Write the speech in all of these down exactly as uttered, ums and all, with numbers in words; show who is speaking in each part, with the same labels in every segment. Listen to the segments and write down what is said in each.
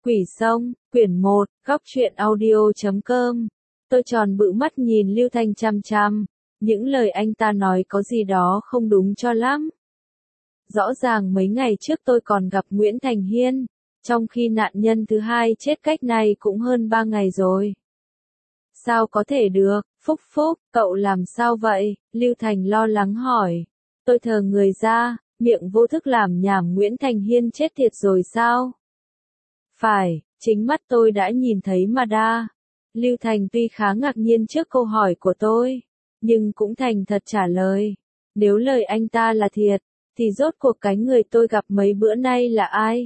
Speaker 1: Quỷ sông, quyển một, góc truyện audio chấm com. Tôi tròn bự mắt nhìn Lưu Thành chăm chăm. Những lời anh ta nói có gì đó không đúng cho lắm. Rõ ràng mấy ngày trước tôi còn gặp Nguyễn Thành Hiên, trong khi nạn nhân thứ hai chết cách này cũng hơn ba ngày rồi. Sao có thể được, Phúc Phúc, cậu làm sao vậy? Lưu Thành lo lắng hỏi. Tôi thờ người ra, miệng vô thức làm nhảm Nguyễn Thành Hiên chết thiệt rồi sao? Phải, chính mắt tôi đã nhìn thấy mà đa. Lưu Thành tuy khá ngạc nhiên trước câu hỏi của tôi, nhưng cũng thành thật trả lời. Nếu lời anh ta là thiệt, thì rốt cuộc cái người tôi gặp mấy bữa nay là ai?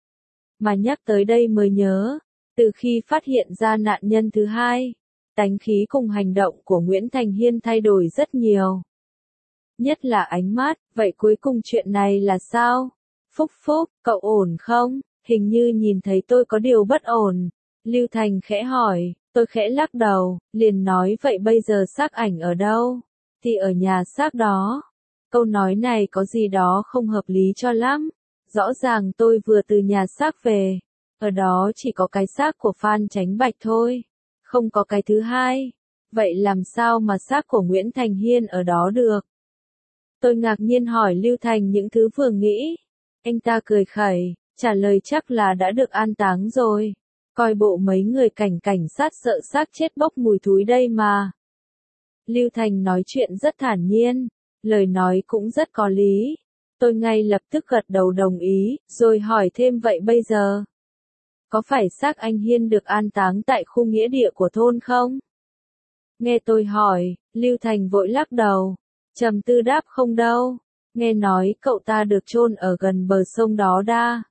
Speaker 1: Mà nhắc tới đây mới nhớ, từ khi phát hiện ra nạn nhân thứ hai, tánh khí cùng hành động của Nguyễn Thành Hiên thay đổi rất nhiều. Nhất là ánh mắt, vậy cuối cùng chuyện này là sao? Phúc Phúc, cậu ổn không? Hình như nhìn thấy tôi có điều bất ổn. Lưu Thành khẽ hỏi, tôi khẽ lắc đầu, liền nói vậy bây giờ xác ảnh ở đâu? Thì ở nhà xác đó. Câu nói này có gì đó không hợp lý cho lắm. Rõ ràng tôi vừa từ nhà xác về. Ở đó chỉ có cái xác của Phan Chánh Bạch thôi. Không có cái thứ hai. Vậy làm sao mà xác của Nguyễn Thành Hiên ở đó được? Tôi ngạc nhiên hỏi Lưu Thành những thứ vừa nghĩ. Anh ta cười khẩy, trả lời chắc là đã được an táng rồi. Coi bộ mấy người cảnh cảnh sát sợ xác chết bốc mùi thúi đây mà. Lưu Thành nói chuyện rất thản nhiên, lời nói cũng rất có lý. Tôi ngay lập tức gật đầu đồng ý, rồi hỏi thêm vậy bây giờ. Có phải xác anh Hiên được an táng tại khu nghĩa địa của thôn không? Nghe tôi hỏi, Lưu Thành vội lắc đầu. Trầm tư đáp không đâu. Nghe nói cậu ta được chôn ở gần bờ sông đó đa.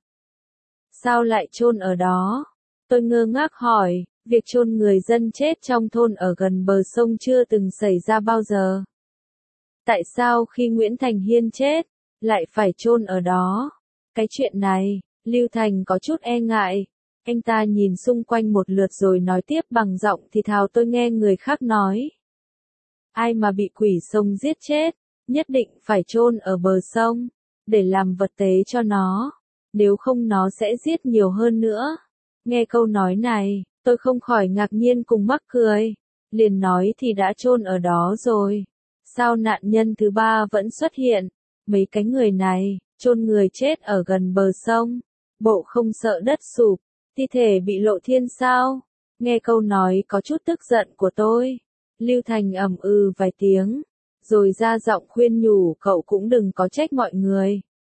Speaker 1: Sao lại chôn ở đó? Tôi ngơ ngác hỏi, việc chôn người dân chết trong thôn ở gần bờ sông chưa từng xảy ra bao giờ. Tại sao khi Nguyễn Thành Hiên chết, lại phải chôn ở đó? Cái chuyện này, Lưu Thành có chút e ngại. Anh ta nhìn xung quanh một lượt rồi nói tiếp bằng giọng thì thào tôi nghe người khác nói. Ai mà bị quỷ sông giết chết, nhất định phải chôn ở bờ sông, để làm vật tế cho nó. Nếu không nó sẽ giết nhiều hơn nữa. Nghe câu nói này, tôi không khỏi ngạc nhiên cùng mắc cười. Liền nói thì đã chôn ở đó rồi. Sao nạn nhân thứ ba vẫn xuất hiện? Mấy cái người này, chôn người chết ở gần bờ sông. Bộ không sợ đất sụp, thi thể bị lộ thiên sao? Nghe câu nói có chút tức giận của tôi. Lưu Thành ầm ừ vài tiếng, rồi ra giọng khuyên nhủ cậu cũng đừng có trách mọi người.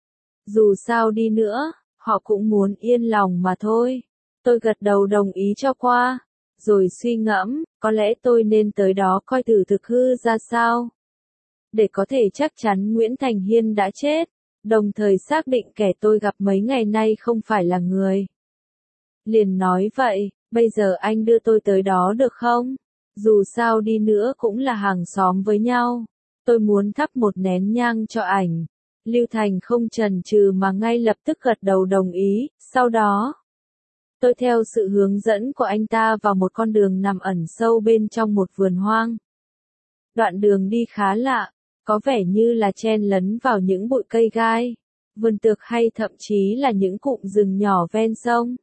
Speaker 1: Dù sao đi nữa, họ cũng muốn yên lòng mà thôi. Tôi gật đầu đồng ý cho qua, rồi suy ngẫm, có lẽ tôi nên tới đó coi thử thực hư ra sao. Để có thể chắc chắn Nguyễn Thành Hiên đã chết, đồng thời xác định kẻ tôi gặp mấy ngày nay không phải là người. Liền nói vậy, bây giờ anh đưa tôi tới đó được không? Dù sao đi nữa cũng là hàng xóm với nhau. Tôi muốn thắp một nén nhang cho ảnh. Lưu Thành không chần chừ mà ngay lập tức gật đầu đồng ý. Sau đó, tôi theo sự hướng dẫn của anh ta vào một con đường nằm ẩn sâu bên trong một vườn hoang. Đoạn đường đi khá lạ, có vẻ như là chen lấn vào những bụi cây gai, vườn tược hay thậm chí là những cụm rừng nhỏ ven sông.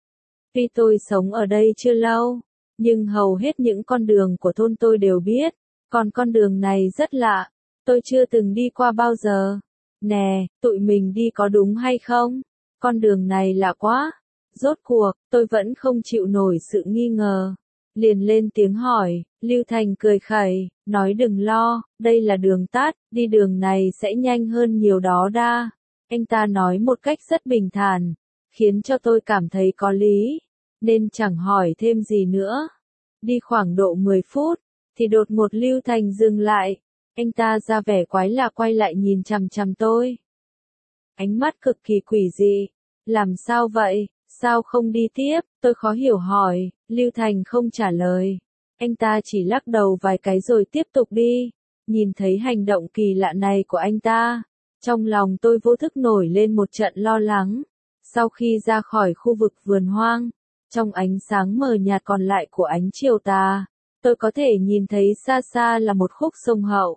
Speaker 1: Tuy tôi sống ở đây chưa lâu, nhưng hầu hết những con đường của thôn tôi đều biết, còn con đường này rất lạ, tôi chưa từng đi qua bao giờ. Nè, tụi mình đi có đúng hay không? Con đường này lạ quá. Rốt cuộc, tôi vẫn không chịu nổi sự nghi ngờ. Liền lên tiếng hỏi, Lưu Thành cười khẩy, nói đừng lo, đây là đường tắt, đi đường này sẽ nhanh hơn nhiều đó đa. Anh ta nói một cách rất bình thản, khiến cho tôi cảm thấy có lý, nên chẳng hỏi thêm gì nữa. Đi khoảng độ mười phút, thì đột ngột Lưu Thành dừng lại. Anh ta ra vẻ quái lạ quay lại nhìn chằm chằm tôi. Ánh mắt cực kỳ quỷ dị. Làm sao vậy? Sao không đi tiếp? Tôi khó hiểu hỏi. Lưu Thành không trả lời. Anh ta chỉ lắc đầu vài cái rồi tiếp tục đi. Nhìn thấy hành động kỳ lạ này của anh ta, trong lòng tôi vô thức nổi lên một trận lo lắng. Sau khi ra khỏi khu vực vườn hoang, trong ánh sáng mờ nhạt còn lại của ánh chiều tà, tôi có thể nhìn thấy xa xa là một khúc sông Hậu.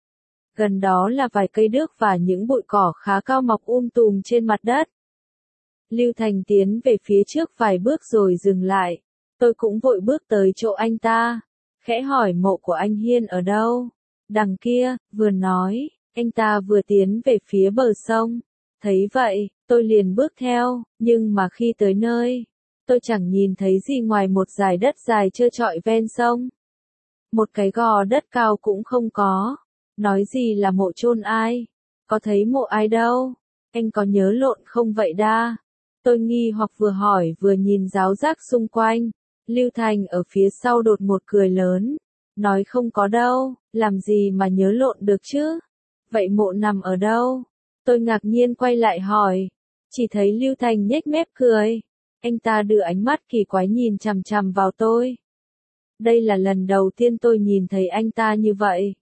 Speaker 1: Gần đó là vài cây đước và những bụi cỏ khá cao mọc um tùm trên mặt đất. Lưu Thành tiến về phía trước vài bước rồi dừng lại. Tôi cũng vội bước tới chỗ anh ta, khẽ hỏi mộ của anh Hiên ở đâu. Đằng kia, vừa nói, anh ta vừa tiến về phía bờ sông. Thấy vậy, tôi liền bước theo, nhưng mà khi tới nơi, tôi chẳng nhìn thấy gì ngoài một dải đất dài trơ trọi ven sông. Một cái gò đất cao cũng không có. Nói gì là mộ chôn ai? Có thấy mộ ai đâu? Anh có nhớ lộn không vậy đa? Tôi nghi hoặc vừa hỏi vừa nhìn ráo rác xung quanh. Lưu Thành ở phía sau đột một cười lớn. Nói không có đâu, làm gì mà nhớ lộn được chứ? Vậy mộ nằm ở đâu? Tôi ngạc nhiên quay lại hỏi. Chỉ thấy Lưu Thành nhếch mép cười. Anh ta đưa ánh mắt kỳ quái nhìn chằm chằm vào tôi. Đây là lần đầu tiên tôi nhìn thấy anh ta như vậy.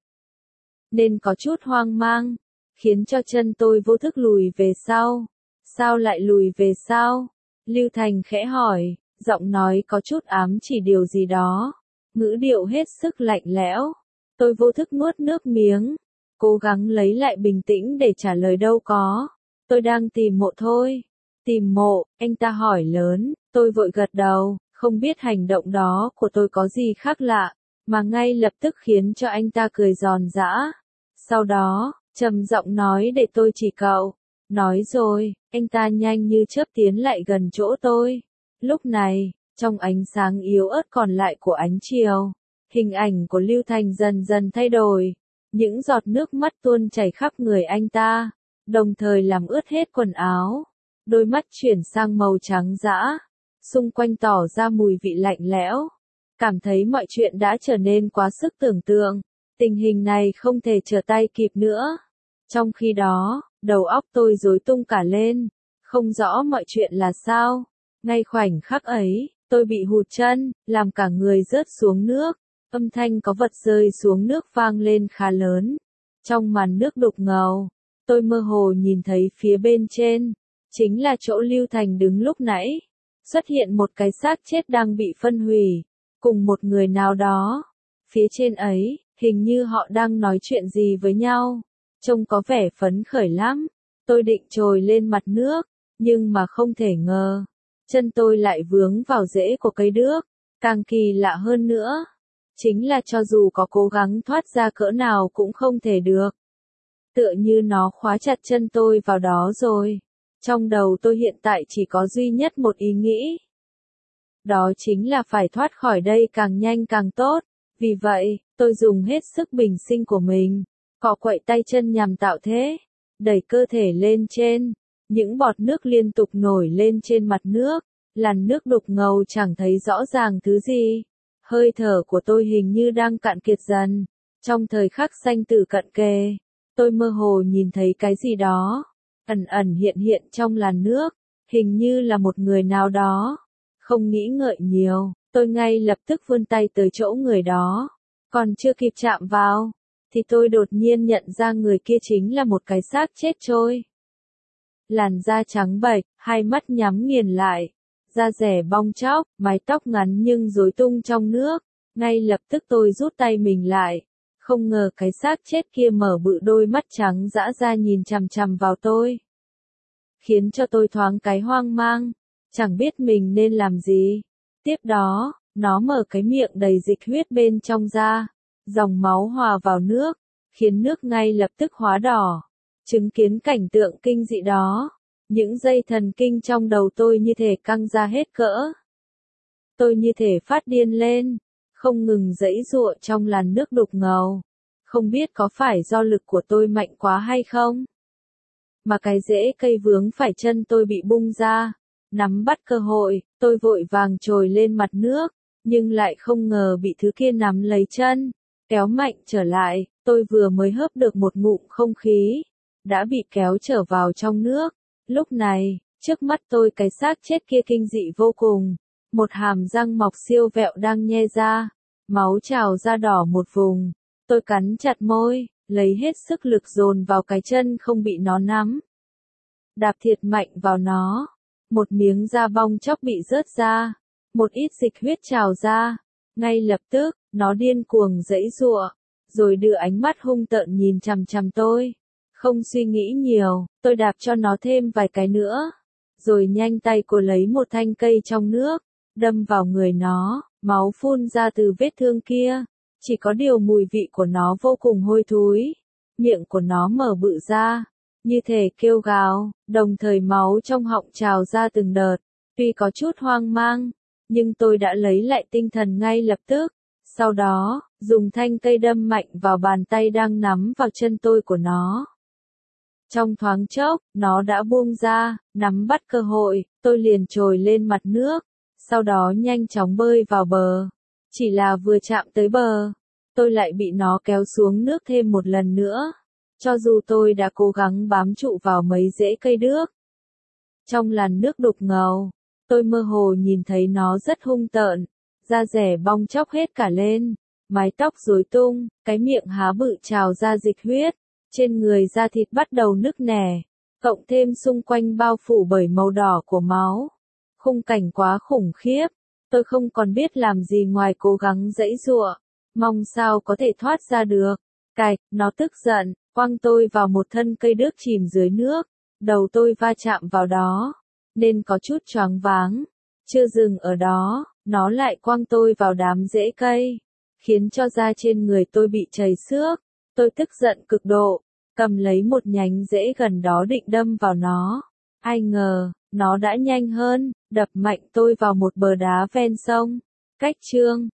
Speaker 1: Nên có chút hoang mang, khiến cho chân tôi vô thức lùi về sau. Sao lại lùi về sau? Lưu Thành khẽ hỏi, giọng nói có chút ám chỉ điều gì đó. Ngữ điệu hết sức lạnh lẽo. Tôi vô thức nuốt nước miếng, cố gắng lấy lại bình tĩnh để trả lời đâu có. Tôi đang tìm mộ thôi. Tìm mộ, anh ta hỏi lớn, tôi vội gật đầu, không biết hành động đó của tôi có gì khác lạ, mà ngay lập tức khiến cho anh ta cười giòn giã. Sau đó, trầm giọng nói để tôi chỉ cậu. Nói rồi, anh ta nhanh như chớp tiến lại gần chỗ tôi. Lúc này, trong ánh sáng yếu ớt còn lại của ánh chiều, hình ảnh của Lưu Thành dần dần thay đổi. Những giọt nước mắt tuôn chảy khắp người anh ta, đồng thời làm ướt hết quần áo. Đôi mắt chuyển sang màu trắng dã, xung quanh tỏ ra mùi vị lạnh lẽo. Cảm thấy mọi chuyện đã trở nên quá sức tưởng tượng. Tình hình này không thể trở tay kịp nữa. Trong khi đó, đầu óc tôi rối tung cả lên, không rõ mọi chuyện là sao. Ngay khoảnh khắc ấy, tôi bị hụt chân, làm cả người rớt xuống nước. Âm thanh có vật rơi xuống nước vang lên khá lớn. Trong màn nước đục ngầu, tôi mơ hồ nhìn thấy phía bên trên, chính là chỗ Lưu Thành đứng lúc nãy. Xuất hiện một cái xác chết đang bị phân hủy, cùng một người nào đó. Phía trên ấy, hình như họ đang nói chuyện gì với nhau. Trông có vẻ phấn khởi lắm. Tôi định trồi lên mặt nước, nhưng mà không thể ngờ. Chân tôi lại vướng vào rễ của cây đước. Càng kỳ lạ hơn nữa, chính là cho dù có cố gắng thoát ra cỡ nào cũng không thể được. Tựa như nó khóa chặt chân tôi vào đó rồi. Trong đầu tôi hiện tại chỉ có duy nhất một ý nghĩ. Đó chính là phải thoát khỏi đây càng nhanh càng tốt. Vì vậy, tôi dùng hết sức bình sinh của mình, cọ quậy tay chân nhằm tạo thế, đẩy cơ thể lên trên. Những bọt nước liên tục nổi lên trên mặt nước, làn nước đục ngầu chẳng thấy rõ ràng thứ gì. Hơi thở của tôi hình như đang cạn kiệt dần. Trong thời khắc sanh tử cận kề, tôi mơ hồ nhìn thấy cái gì đó, ẩn ẩn hiện hiện trong làn nước, hình như là một người nào đó. Không nghĩ ngợi nhiều, tôi ngay lập tức vươn tay tới chỗ người đó. Còn chưa kịp chạm vào, thì tôi đột nhiên nhận ra người kia chính là một cái xác chết trôi. Làn da trắng bệch, hai mắt nhắm nghiền lại, da rẻ bong tróc, mái tóc ngắn nhưng rối tung trong nước. Ngay lập tức tôi rút tay mình lại. Không ngờ cái xác chết kia mở bự đôi mắt trắng dã ra nhìn chằm chằm vào tôi. Khiến cho tôi thoáng cái hoang mang, chẳng biết mình nên làm gì. Tiếp đó, nó mở cái miệng đầy dịch huyết bên trong ra. Dòng máu hòa vào nước, khiến nước ngay lập tức hóa đỏ. Chứng kiến cảnh tượng kinh dị đó, những dây thần kinh trong đầu tôi như thể căng ra hết cỡ. Tôi như thể phát điên lên, không ngừng giãy giụa trong làn nước đục ngầu. Không biết có phải do lực của tôi mạnh quá hay không, mà cái rễ cây vướng phải chân tôi bị bung ra. Nắm bắt cơ hội, tôi vội vàng trồi lên mặt nước, nhưng lại không ngờ bị thứ kia nắm lấy chân, kéo mạnh trở lại. Tôi vừa mới hớp được một ngụm không khí, đã bị kéo trở vào trong nước. Lúc này, trước mắt tôi cái xác chết kia kinh dị vô cùng. Một hàm răng mọc siêu vẹo đang nhe ra, máu trào ra đỏ một vùng. Tôi cắn chặt môi, lấy hết sức lực dồn vào cái chân không bị nó nắm. Đạp thiệt mạnh vào nó, một miếng da bong chóc bị rớt ra, một ít dịch huyết trào ra. Ngay lập tức, nó điên cuồng giãy giụa, rồi đưa ánh mắt hung tợn nhìn chằm chằm tôi. Không suy nghĩ nhiều, tôi đạp cho nó thêm vài cái nữa. rồi nhanh tay cô lấy một thanh cây trong nước, đâm vào người nó, máu phun ra từ vết thương kia. Chỉ có điều mùi vị của nó vô cùng hôi thối, miệng của nó mở bự ra, như thể kêu gào, đồng thời máu trong họng trào ra từng đợt. Tuy có chút hoang mang, nhưng tôi đã lấy lại tinh thần ngay lập tức. Sau đó, dùng thanh cây đâm mạnh vào bàn tay đang nắm vào chân tôi của nó. Trong thoáng chốc, nó đã buông ra, nắm bắt cơ hội, tôi liền trồi lên mặt nước, sau đó nhanh chóng bơi vào bờ. Chỉ là vừa chạm tới bờ, tôi lại bị nó kéo xuống nước thêm một lần nữa. Cho dù tôi đã cố gắng bám trụ vào mấy rễ cây đước. Trong làn nước đục ngầu, tôi mơ hồ nhìn thấy nó rất hung tợn, da rẻ bong tróc hết cả lên, mái tóc rối tung, cái miệng há bự trào ra dịch huyết, trên người da thịt bắt đầu nứt nẻ, cộng thêm xung quanh bao phủ bởi màu đỏ của máu. Khung cảnh quá khủng khiếp, tôi không còn biết làm gì ngoài cố gắng giãy giụa, mong sao có thể thoát ra được. Cạch, nó tức giận, quăng tôi vào một thân cây đước chìm dưới nước, đầu tôi va chạm vào đó, nên có chút choáng váng. Chưa dừng ở đó, nó lại quăng tôi vào đám rễ cây, khiến cho da trên người tôi bị trầy xước. Tôi tức giận cực độ, cầm lấy một nhánh rễ gần đó định đâm vào nó. Ai ngờ, nó đã nhanh hơn, đập mạnh tôi vào một bờ đá ven sông. Cách chương